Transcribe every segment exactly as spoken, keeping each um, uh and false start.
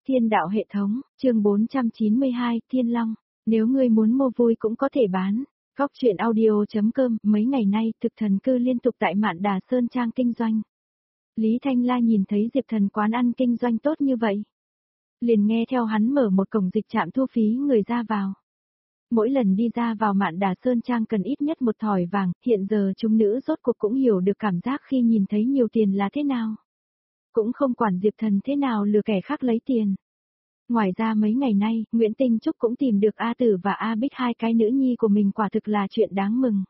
Thiên đạo hệ thống, chương bốn trăm chín mươi hai, Thiên Long. Nếu ngươi muốn mua vui cũng có thể bán. Góc truyện audio.com, mấy ngày nay thực thần cư liên tục tại Mạn Đà Sơn Trang kinh doanh. Lý Thanh La nhìn thấy Diệp Thần quán ăn kinh doanh tốt như vậy. Liền nghe theo hắn mở một cổng dịch trạm thu phí người ra vào. Mỗi lần đi ra vào Mạn Đà Sơn Trang cần ít nhất một thỏi vàng, hiện giờ chúng nữ rốt cuộc cũng hiểu được cảm giác khi nhìn thấy nhiều tiền là thế nào. Cũng không quản Diệp Thần thế nào lừa kẻ khác lấy tiền. Ngoài ra mấy ngày nay, Nguyễn Tinh Trúc cũng tìm được A Tử và A Bích, hai cái nữ nhi của mình, quả thực là chuyện đáng mừng.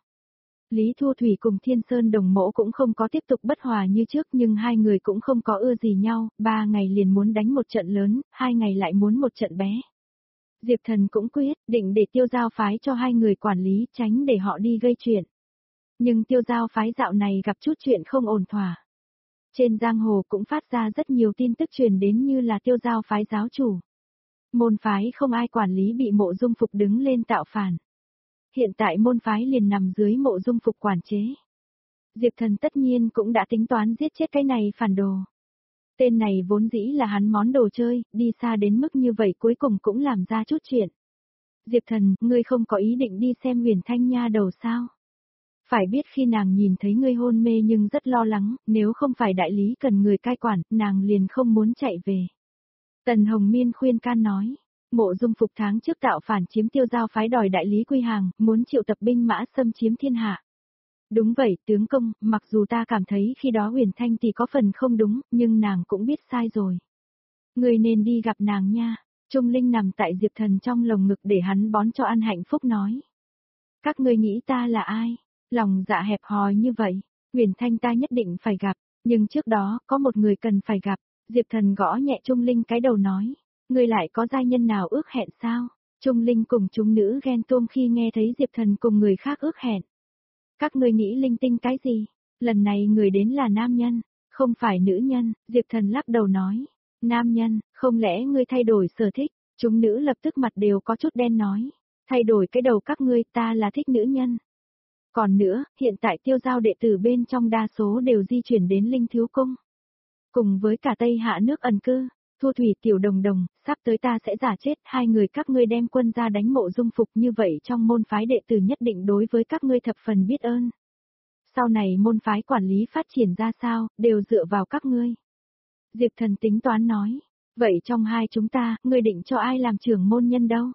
Lý Thu Thủy cùng Thiên Sơn Đồng Mỗ cũng không có tiếp tục bất hòa như trước, nhưng hai người cũng không có ưa gì nhau, ba ngày liền muốn đánh một trận lớn, hai ngày lại muốn một trận bé. Diệp Thần cũng quyết định để Tiêu Giao phái cho hai người quản lý, tránh để họ đi gây chuyện. Nhưng Tiêu Giao phái dạo này gặp chút chuyện không ổn thỏa. Trên giang hồ cũng phát ra rất nhiều tin tức truyền đến như là Tiêu Giao phái giáo chủ. Môn phái không ai quản lý bị Mộ Dung Phục đứng lên tạo phản. Hiện tại môn phái liền nằm dưới Mộ Dung Phục quản chế. Diệp Thần tất nhiên cũng đã tính toán giết chết cái này phản đồ. Tên này vốn dĩ là hắn món đồ chơi, đi xa đến mức như vậy cuối cùng cũng làm ra chút chuyện. Diệp Thần, ngươi không có ý định đi xem Huyền Thanh Nha đầu sao? Phải biết khi nàng nhìn thấy ngươi hôn mê nhưng rất lo lắng, nếu không phải đại lý cần người cai quản, nàng liền không muốn chạy về. Tần Hồng Miên khuyên can nói, Mộ Dung Phục tháng trước tạo phản chiếm Tiêu Giao phái đòi đại lý quy hàng, muốn triệu tập binh mã xâm chiếm thiên hạ. Đúng vậy, tướng công, mặc dù ta cảm thấy khi đó Huyền Thanh thì có phần không đúng, nhưng nàng cũng biết sai rồi. Ngươi nên đi gặp nàng nha. Trung Linh nằm tại Diệp Thần trong lồng ngực để hắn bón cho ăn hạnh phúc nói. Các ngươi nghĩ ta là ai? Lòng dạ hẹp hòi như vậy, Huyền Thanh ta nhất định phải gặp, nhưng trước đó có một người cần phải gặp. Diệp Thần gõ nhẹ Trung Linh cái đầu nói, ngươi lại có giai nhân nào ước hẹn sao? Trung Linh cùng chúng nữ ghen tuông khi nghe thấy Diệp Thần cùng người khác ước hẹn. Các ngươi nghĩ linh tinh cái gì? Lần này người đến là nam nhân, không phải nữ nhân. Diệp Thần lắc đầu nói, nam nhân, không lẽ ngươi thay đổi sở thích? Chúng nữ lập tức mặt đều có chút đen nói, thay đổi cái đầu các ngươi, ta là thích nữ nhân. Còn nữa, hiện tại Tiêu Giao đệ tử bên trong đa số đều di chuyển đến Linh Thiếu Cung. Cùng với cả Tây Hạ nước ẩn cư, Thu Thủy Tiểu Đồng Đồng, sắp tới ta sẽ giả chết, hai người các ngươi đem quân ra đánh Mộ Dung Phục, như vậy trong môn phái đệ tử nhất định đối với các ngươi thập phần biết ơn. Sau này môn phái quản lý phát triển ra sao, đều dựa vào các ngươi. Diệp Thần tính toán nói, vậy trong hai chúng ta, ngươi định cho ai làm trưởng môn nhân đâu?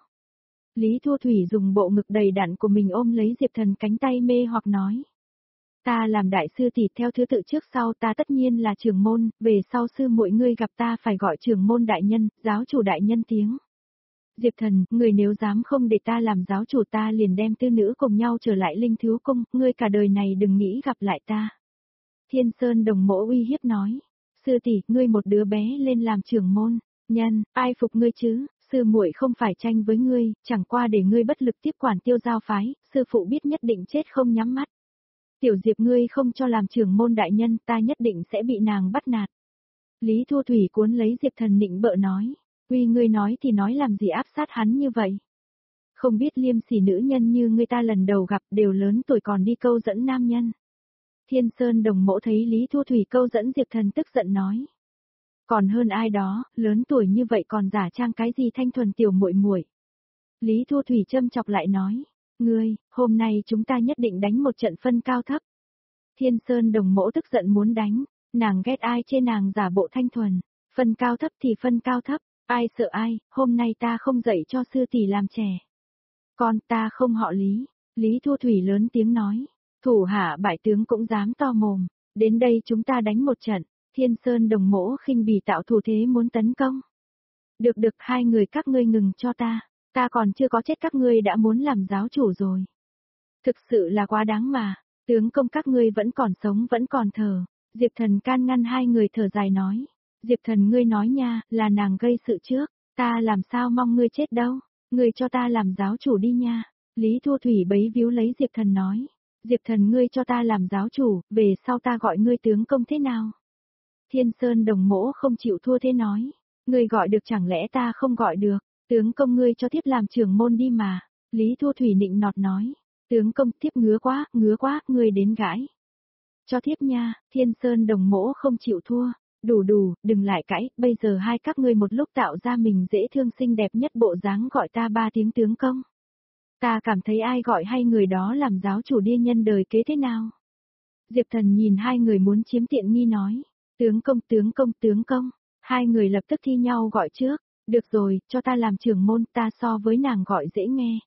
Lý Thu Thủy dùng bộ ngực đầy đặn của mình ôm lấy Diệp Thần cánh tay mê hoặc nói. Ta làm đại sư tỷ theo thứ tự trước sau, ta tất nhiên là trưởng môn, về sau sư muội ngươi gặp ta phải gọi trưởng môn đại nhân, giáo chủ đại nhân tiếng. Diệp Thần, người nếu dám không để ta làm giáo chủ, ta liền đem tư nữ cùng nhau trở lại Linh Thiếu Cung, ngươi cả đời này đừng nghĩ gặp lại ta. Thiên Sơn Đồng Mỗ uy hiếp nói, sư tỷ, ngươi một đứa bé lên làm trưởng môn, nhân, ai phục ngươi chứ? Sư muội không phải tranh với ngươi, chẳng qua để ngươi bất lực tiếp quản Tiêu Giao phái, sư phụ biết nhất định chết không nhắm mắt. Tiểu Diệp ngươi không cho làm trưởng môn đại nhân, ta nhất định sẽ bị nàng bắt nạt. Lý Thu Thủy cuốn lấy Diệp Thần nịnh bợ nói, uy ngươi nói thì nói làm gì áp sát hắn như vậy. Không biết liêm sỉ nữ nhân như ngươi ta lần đầu gặp đều lớn tuổi còn đi câu dẫn nam nhân. Thiên Sơn Đồng Mỗ thấy Lý Thu Thủy câu dẫn Diệp Thần tức giận nói. Còn hơn ai đó, lớn tuổi như vậy còn giả trang cái gì thanh thuần tiểu muội muội. Lý Thu Thủy châm chọc lại nói, ngươi, hôm nay chúng ta nhất định đánh một trận phân cao thấp. Thiên Sơn Đồng Mỗ tức giận muốn đánh, nàng ghét ai chê nàng giả bộ thanh thuần, phân cao thấp thì phân cao thấp, ai sợ ai, hôm nay ta không dạy cho sư tỷ làm trẻ. Con ta không họ Lý, Lý Thu Thủy lớn tiếng nói, thủ hạ bại tướng cũng dám to mồm, đến đây chúng ta đánh một trận. Thiên Sơn Đồng Mỗ khinh bỉ tạo thủ thế muốn tấn công. Được được, hai người các ngươi ngừng cho ta, ta còn chưa có chết các ngươi đã muốn làm giáo chủ rồi. Thực sự là quá đáng mà, tướng công các ngươi vẫn còn sống vẫn còn thở. Diệp Thần can ngăn hai người thở dài nói. Diệp Thần ngươi nói nha, là nàng gây sự trước, ta làm sao mong ngươi chết đâu, ngươi cho ta làm giáo chủ đi nha. Lý Thu Thủy bấy víu lấy Diệp Thần nói. Diệp Thần ngươi cho ta làm giáo chủ, về sau ta gọi ngươi tướng công thế nào? Thiên Sơn Đồng Mỗ không chịu thua thế nói, ngươi gọi được chẳng lẽ ta không gọi được, tướng công ngươi cho tiếp làm trưởng môn đi mà. Lý Thu Thủy nịnh nọt nói, tướng công tiếp ngứa quá, ngứa quá, ngươi đến gãi. Cho tiếp nha, Thiên Sơn Đồng Mỗ không chịu thua, Đủ đủ, đừng lại cãi, bây giờ hai các ngươi một lúc tạo ra mình dễ thương xinh đẹp nhất bộ dáng gọi ta ba tiếng tướng công. Ta cảm thấy ai gọi hay người đó làm giáo chủ điên nhân đời kế thế nào? Diệp Thần nhìn hai người muốn chiếm tiện nghi nói, tướng công tướng công tướng công, hai người lập tức thi nhau gọi trước, được rồi, cho ta làm trưởng môn, ta so với nàng gọi dễ nghe.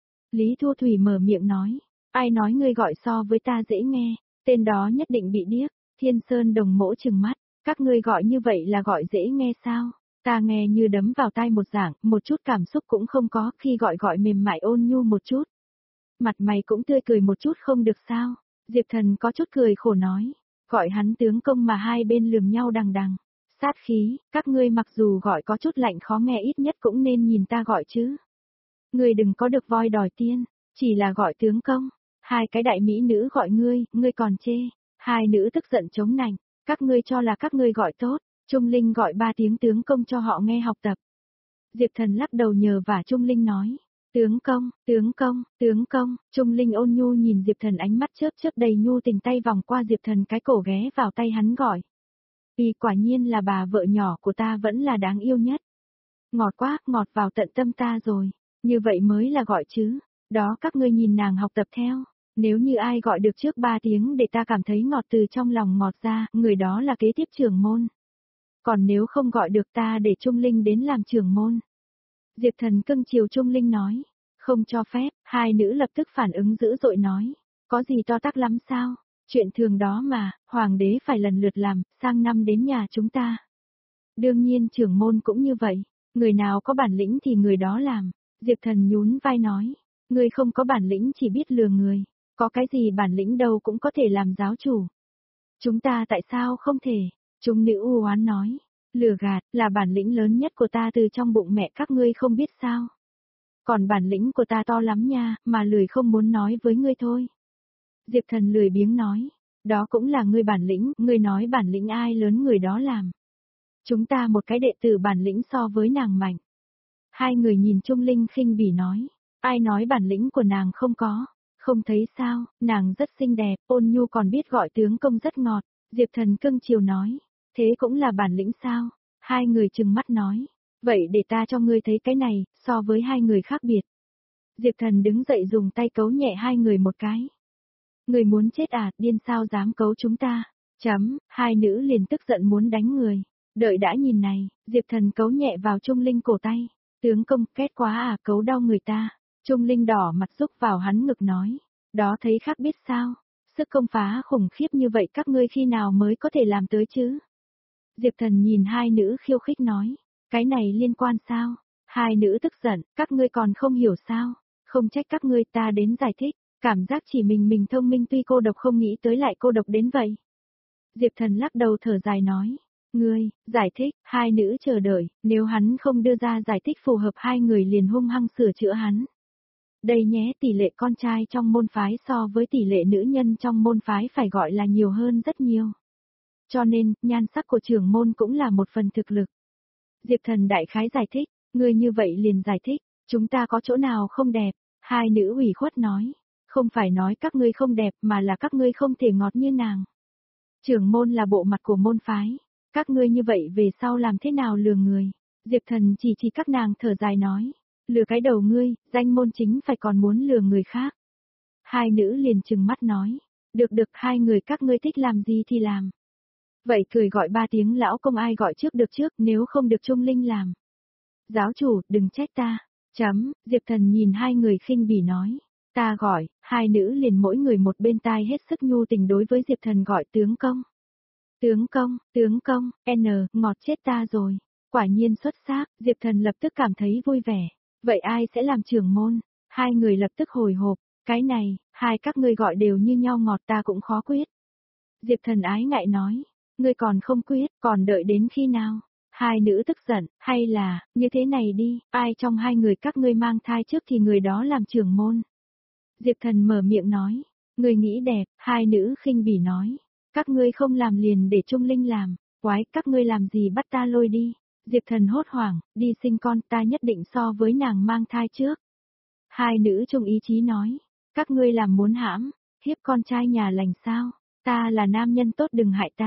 Lý Thu Thủy mở miệng nói, ai nói ngươi gọi so với ta dễ nghe, tên đó nhất định bị điếc. Thiên Sơn Đồng Mỗ trừng mắt, các ngươi gọi như vậy là gọi dễ nghe sao? Ta nghe như đấm vào tai một dạng, một chút cảm xúc cũng không có, khi gọi gọi mềm mại ôn nhu một chút. Mặt mày cũng tươi cười một chút không được sao? Diệp Thần có chút cười khổ nói, gọi hắn tướng công mà hai bên lườm nhau đằng đằng. Sát khí, các ngươi mặc dù gọi có chút lạnh khó nghe ít nhất cũng nên nhìn ta gọi chứ. Ngươi đừng có được voi đòi tiên, chỉ là gọi tướng công. Hai cái đại mỹ nữ gọi ngươi, ngươi còn chê. Hai nữ tức giận chống nạnh, các ngươi cho là các ngươi gọi tốt, Trung Linh gọi ba tiếng tướng công cho họ nghe học tập. Diệp Thần lắc đầu nhờ vả Trung Linh nói, tướng công, tướng công, tướng công, Trung Linh ôn nhu nhìn Diệp Thần ánh mắt chớp chớp đầy nhu tình tay vòng qua Diệp Thần cái cổ ghé vào tay hắn gọi. Vì quả nhiên là bà vợ nhỏ của ta vẫn là đáng yêu nhất. Ngọt quá, ngọt vào tận tâm ta rồi, như vậy mới là gọi chứ, đó các ngươi nhìn nàng học tập theo. Nếu như ai gọi được trước ba tiếng để ta cảm thấy ngọt từ trong lòng ngọt ra, người đó là kế tiếp trưởng môn. Còn nếu không gọi được ta để Trung Linh đến làm trưởng môn. Diệp Thần cưng chiều Trung Linh nói, không cho phép, hai nữ lập tức phản ứng dữ dội nói, có gì to tát lắm sao, chuyện thường đó mà, hoàng đế phải lần lượt làm, sang năm đến nhà chúng ta. Đương nhiên trưởng môn cũng như vậy, người nào có bản lĩnh thì người đó làm, Diệp Thần nhún vai nói, người không có bản lĩnh chỉ biết lừa người. Có cái gì bản lĩnh đâu cũng có thể làm giáo chủ. Chúng ta tại sao không thể? Chúng nữ u oán nói. Lừa gạt là bản lĩnh lớn nhất của ta từ trong bụng mẹ các ngươi không biết sao. Còn bản lĩnh của ta to lắm nha, mà lười không muốn nói với ngươi thôi. Diệp Thần lười biếng nói. Đó cũng là ngươi bản lĩnh, ngươi nói bản lĩnh ai lớn người đó làm. Chúng ta một cái đệ tử bản lĩnh so với nàng mạnh. Hai người nhìn Trung Linh khinh bỉ nói. Ai nói bản lĩnh của nàng không có. Không thấy sao, nàng rất xinh đẹp, ôn nhu còn biết gọi tướng công rất ngọt, Diệp Thần cưng chiều nói, thế cũng là bản lĩnh sao, hai người trừng mắt nói, vậy để ta cho ngươi thấy cái này, so với hai người khác biệt. Diệp Thần đứng dậy dùng tay cấu nhẹ hai người một cái. Người muốn chết à, điên sao dám cấu chúng ta, chấm, hai nữ liền tức giận muốn đánh người, đợi đã nhìn này, Diệp Thần cấu nhẹ vào Trung Linh cổ tay, tướng công, két quá à, cấu đau người ta. Trung Linh đỏ mặt rúc vào hắn ngực nói, đó thấy khác biết sao, sức công phá khủng khiếp như vậy các ngươi khi nào mới có thể làm tới chứ? Diệp Thần nhìn hai nữ khiêu khích nói, cái này liên quan sao? Hai nữ tức giận, các ngươi còn không hiểu sao? Không trách các ngươi ta đến giải thích, cảm giác chỉ mình mình thông minh tuy cô độc không nghĩ tới lại cô độc đến vậy. Diệp Thần lắc đầu thở dài nói, ngươi, giải thích, hai nữ chờ đợi, nếu hắn không đưa ra giải thích phù hợp hai người liền hung hăng sửa chữa hắn. Đây nhé, tỷ lệ con trai trong môn phái so với tỷ lệ nữ nhân trong môn phái phải gọi là nhiều hơn rất nhiều. Cho nên, nhan sắc của trưởng môn cũng là một phần thực lực. Diệp Thần đại khái giải thích, ngươi như vậy liền giải thích, chúng ta có chỗ nào không đẹp, hai nữ ủy khuất nói, không phải nói các ngươi không đẹp mà là các ngươi không thể ngọt như nàng. Trưởng môn là bộ mặt của môn phái, các ngươi như vậy về sau làm thế nào lừa người, Diệp Thần chỉ chỉ các nàng thở dài nói. Lừa cái đầu ngươi, danh môn chính phải còn muốn lừa người khác. Hai nữ liền trừng mắt nói, được được hai người các ngươi thích làm gì thì làm. Vậy cười gọi ba tiếng lão công ai gọi trước được trước nếu không được Trung Linh làm. Giáo chủ, đừng trách ta. Chấm, Diệp Thần nhìn hai người khinh bỉ nói. Ta gọi, hai nữ liền mỗi người một bên tai hết sức nhu tình đối với Diệp Thần gọi tướng công. Tướng công, tướng công, N, ngọt chết ta rồi. Quả nhiên xuất sắc, Diệp Thần lập tức cảm thấy vui vẻ. Vậy ai sẽ làm trưởng môn? Hai người lập tức hồi hộp, cái này, hai các ngươi gọi đều như nhau ngọt ta cũng khó quyết. Diệp Thần ái ngại nói, ngươi còn không quyết, còn đợi đến khi nào? Hai nữ tức giận, hay là, như thế này đi, ai trong hai người các ngươi mang thai trước thì người đó làm trưởng môn. Diệp Thần mở miệng nói, ngươi nghĩ đẹp, hai nữ khinh bỉ nói, các ngươi không làm liền để Trung Linh làm, quái, các ngươi làm gì bắt ta lôi đi. Diệp Thần hốt hoảng, đi sinh con ta nhất định so với nàng mang thai trước. Hai nữ chung ý chí nói, các ngươi làm muốn hãm, hiếp con trai nhà lành sao, ta là nam nhân tốt đừng hại ta.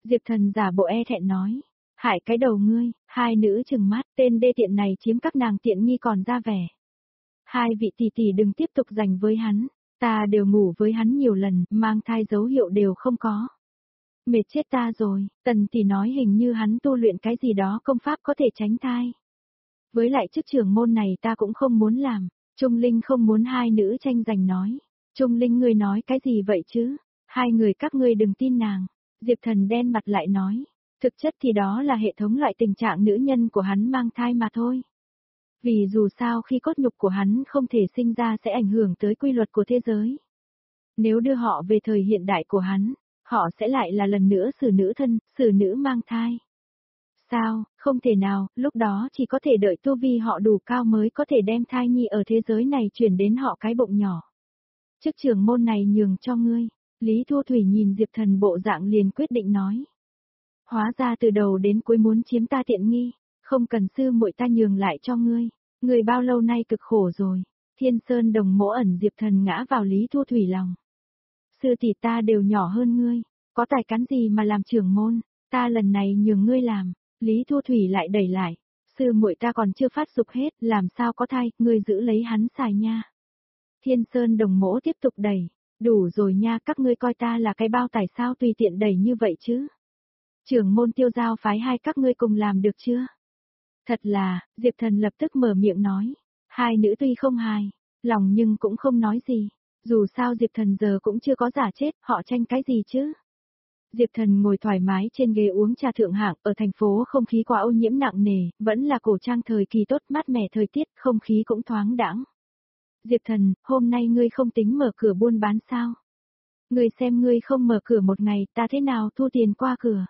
Diệp Thần giả bộ e thẹn nói. Hại cái đầu ngươi, hai nữ trừng mắt, tên đê tiện này chiếm các nàng tiện nghi còn ra vẻ. Hai vị tỷ tỷ đừng tiếp tục giành với hắn, ta đều ngủ với hắn nhiều lần, mang thai dấu hiệu đều không có. Mệt chết ta rồi, Tần tỷ nói hình như hắn tu luyện cái gì đó công pháp có thể tránh thai. Với lại chức trưởng môn này ta cũng không muốn làm, Trung Linh không muốn hai nữ tranh giành nói. Trung Linh ngươi nói cái gì vậy chứ, hai người các ngươi đừng tin nàng. Diệp Thần đen mặt lại nói, thực chất thì đó là hệ thống loại tình trạng nữ nhân của hắn mang thai mà thôi. Vì dù sao khi cốt nhục của hắn không thể sinh ra sẽ ảnh hưởng tới quy luật của thế giới. Nếu đưa họ về thời hiện đại của hắn, họ sẽ lại là lần nữa xử nữ thân, xử nữ mang thai. Sao, không thể nào, lúc đó chỉ có thể đợi tu vi họ đủ cao mới có thể đem thai nhi ở thế giới này chuyển đến họ cái bụng nhỏ. Chức trưởng môn này nhường cho ngươi, Lý Thu Thủy nhìn Diệp Thần bộ dạng liền quyết định nói. Hóa ra từ đầu đến cuối muốn chiếm ta tiện nghi, không cần sư muội ta nhường lại cho ngươi, ngươi bao lâu nay cực khổ rồi. Thiên Sơn Đồng mỗ ẩn Diệp Thần ngã vào Lý Thu Thủy lòng. Sư tỷ ta đều nhỏ hơn ngươi, có tài cán gì mà làm trưởng môn, ta lần này nhường ngươi làm. Lý Thu Thủy lại đẩy lại, sư muội ta còn chưa phát dục hết, làm sao có thai, ngươi giữ lấy hắn xài nha. Thiên Sơn Đồng mỗ tiếp tục đẩy, đủ rồi nha, các ngươi coi ta là cái bao tải sao tùy tiện đẩy như vậy chứ. Trưởng môn Tiêu Giao phái hai các ngươi cùng làm được chưa? Thật là, Diệp Thần lập tức mở miệng nói, hai nữ tuy không hài, lòng nhưng cũng không nói gì, dù sao Diệp Thần giờ cũng chưa có giả chết, họ tranh cái gì chứ? Diệp Thần ngồi thoải mái trên ghế uống trà thượng hạng, ở thành phố không khí quá ô nhiễm nặng nề, vẫn là cổ trang thời kỳ tốt mát mẻ thời tiết, không khí cũng thoáng đãng. Diệp Thần, hôm nay ngươi không tính mở cửa buôn bán sao? Ngươi xem ngươi không mở cửa một ngày, ta thế nào thu tiền qua cửa?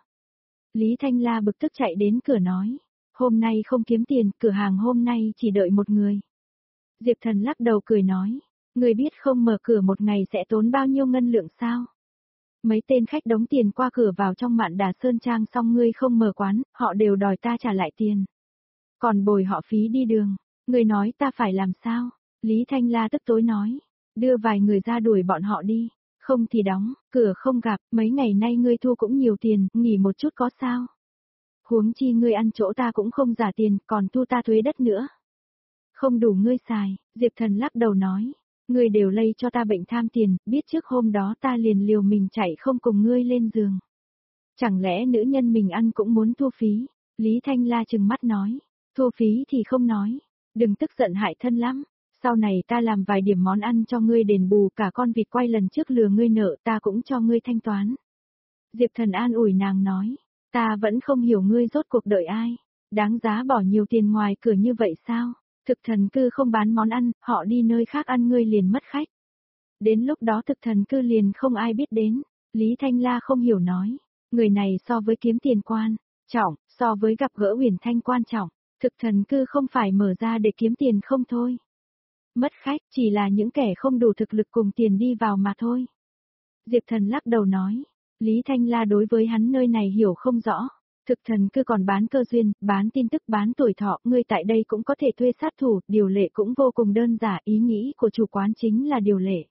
Lý Thanh La bực tức chạy đến cửa nói, hôm nay không kiếm tiền, cửa hàng hôm nay chỉ đợi một người. Diệp Thần lắc đầu cười nói, ngươi biết không mở cửa một ngày sẽ tốn bao nhiêu ngân lượng sao? Mấy tên khách đóng tiền qua cửa vào trong Mạn Đà Sơn Trang xong ngươi không mở quán, họ đều đòi ta trả lại tiền. Còn bồi họ phí đi đường, ngươi nói ta phải làm sao? Lý Thanh La tức tối nói, đưa vài người ra đuổi bọn họ đi, không thì đóng, cửa không gặp, mấy ngày nay ngươi thu cũng nhiều tiền, nghỉ một chút có sao? Huống chi ngươi ăn chỗ ta cũng không giả tiền, còn thu ta thuế đất nữa. Không đủ ngươi xài, Diệp Thần lắc đầu nói. Ngươi đều lây cho ta bệnh tham tiền, biết trước hôm đó ta liền liều mình chạy không cùng ngươi lên giường. Chẳng lẽ nữ nhân mình ăn cũng muốn thu phí? Lý Thanh La trừng mắt nói, thu phí thì không nói, đừng tức giận hại thân lắm, sau này ta làm vài điểm món ăn cho ngươi đền bù cả con vịt quay lần trước lừa ngươi nợ ta cũng cho ngươi thanh toán. Diệp Thần an ủi nàng nói, ta vẫn không hiểu ngươi rốt cuộc đợi ai, đáng giá bỏ nhiều tiền ngoài cửa như vậy sao? Thực thần cư không bán món ăn, họ đi nơi khác ăn ngươi liền mất khách. Đến lúc đó thực thần cư liền không ai biết đến. Lý Thanh La không hiểu nói. Người này so với kiếm tiền quan, trọng, so với gặp gỡ huyền thanh quan trọng. Thực thần cư không phải mở ra để kiếm tiền không thôi. Mất khách chỉ là những kẻ không đủ thực lực cùng tiền đi vào mà thôi. Diệp Thần lắc đầu nói. Lý Thanh La đối với hắn nơi này hiểu không rõ. Thực thần cứ còn bán cơ duyên, bán tin tức, bán tuổi thọ, ngươi tại đây cũng có thể thuê sát thủ, điều lệ cũng vô cùng đơn giản, ý nghĩ của chủ quán chính là điều lệ.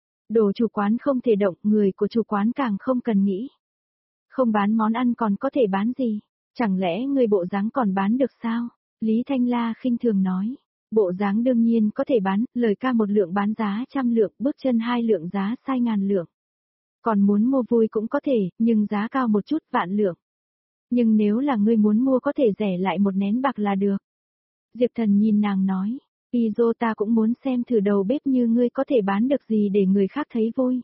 Đồ chủ quán không thể động, người của chủ quán càng không cần nghĩ. Không bán món ăn còn có thể bán gì? Chẳng lẽ người bộ dáng còn bán được sao? Lý Thanh La khinh thường nói. Bộ dáng đương nhiên có thể bán, lời ca một lượng bán giá trăm lượng, bước chân hai lượng giá sai ngàn lượng. Còn muốn mua vui cũng có thể, nhưng giá cao một chút vạn lượng. Nhưng nếu là ngươi muốn mua có thể rẻ lại một nén bạc là được. Diệp Thần nhìn nàng nói, Pizo ta cũng muốn xem thử đầu bếp như ngươi có thể bán được gì để người khác thấy vui.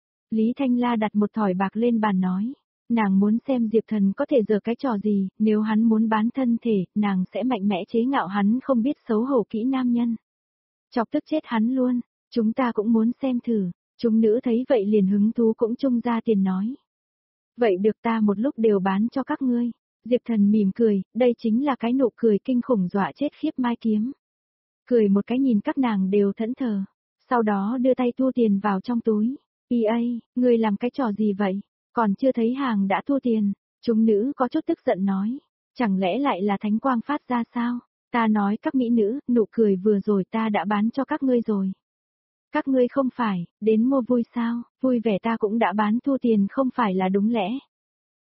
Lý Thanh La đặt một thỏi bạc lên bàn nói, nàng muốn xem Diệp Thần có thể giở cái trò gì, nếu hắn muốn bán thân thể, nàng sẽ mạnh mẽ chế ngạo hắn không biết xấu hổ kỹ nam nhân. Chọc tức chết hắn luôn, chúng ta cũng muốn xem thử, chúng nữ thấy vậy liền hứng thú cũng chung ra tiền nói. Vậy được ta một lúc đều bán cho các ngươi. Diệp Thần mỉm cười, đây chính là cái nụ cười kinh khủng dọa chết khiếp Mai Kiếm. Cười một cái nhìn các nàng đều thẫn thờ, sau đó đưa tay thu tiền vào trong túi. Ê ây, ngươi làm cái trò gì vậy? Còn chưa thấy hàng đã thu tiền. Chúng nữ có chút tức giận nói, chẳng lẽ lại là thánh quang phát ra sao? Ta nói các mỹ nữ, nụ cười vừa rồi ta đã bán cho các ngươi rồi. Các ngươi không phải, đến mua vui sao, vui vẻ ta cũng đã bán thu tiền không phải là đúng lẽ.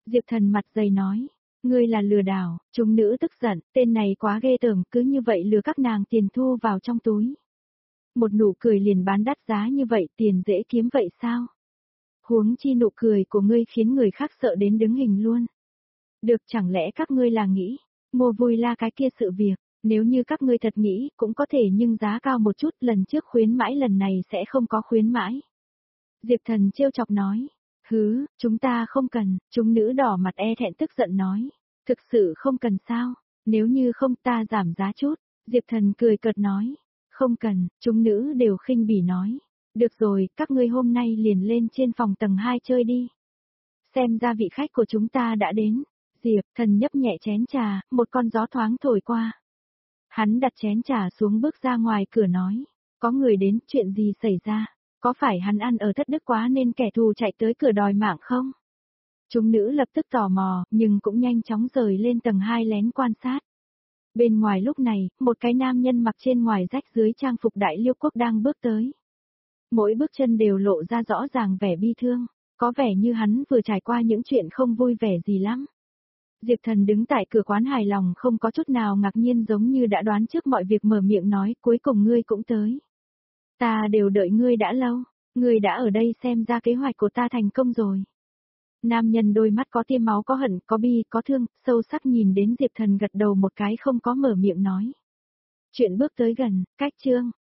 Diệp Thần mặt dày nói, ngươi là lừa đảo, chúng nữ tức giận, tên này quá ghê tởm, cứ như vậy lừa các nàng tiền thu vào trong túi. Một nụ cười liền bán đắt giá như vậy, tiền dễ kiếm vậy sao? Huống chi nụ cười của ngươi khiến người khác sợ đến đứng hình luôn. Được, chẳng lẽ các ngươi là nghĩ, mua vui la cái kia sự việc, nếu như các ngươi thật nghĩ, cũng có thể nhưng giá cao một chút, lần trước khuyến mãi lần này sẽ không có khuyến mãi. Diệp Thần trêu chọc nói, hứ, chúng ta không cần, chúng nữ đỏ mặt e thẹn tức giận nói, thực sự không cần sao, nếu như không ta giảm giá chút, Diệp Thần cười cợt nói, không cần, chúng nữ đều khinh bỉ nói, được rồi, các ngươi hôm nay liền lên trên phòng tầng hai chơi đi. Xem ra vị khách của chúng ta đã đến. Diệp Thần nhấp nhẹ chén trà, một con gió thoáng thổi qua. Hắn đặt chén trà xuống bước ra ngoài cửa nói, có người đến, chuyện gì xảy ra, có phải hắn ăn ở thất đức quá nên kẻ thù chạy tới cửa đòi mạng không? Chúng nữ lập tức tò mò, nhưng cũng nhanh chóng rời lên tầng hai lén quan sát. Bên ngoài lúc này, một cái nam nhân mặc trên ngoài rách dưới trang phục đại liêu quốc đang bước tới. Mỗi bước chân đều lộ ra rõ ràng vẻ bi thương, có vẻ như hắn vừa trải qua những chuyện không vui vẻ gì lắm. Diệp Thần đứng tại cửa quán hài lòng không có chút nào ngạc nhiên, giống như đã đoán trước mọi việc, mở miệng nói, cuối cùng ngươi cũng tới. Ta đều đợi ngươi đã lâu, ngươi đã ở đây, xem ra kế hoạch của ta thành công rồi. Nam nhân đôi mắt có tia máu, có hận, có bi, có thương, sâu sắc nhìn đến Diệp Thần gật đầu một cái, không có mở miệng nói. Chuyện bước tới gần, cách chương.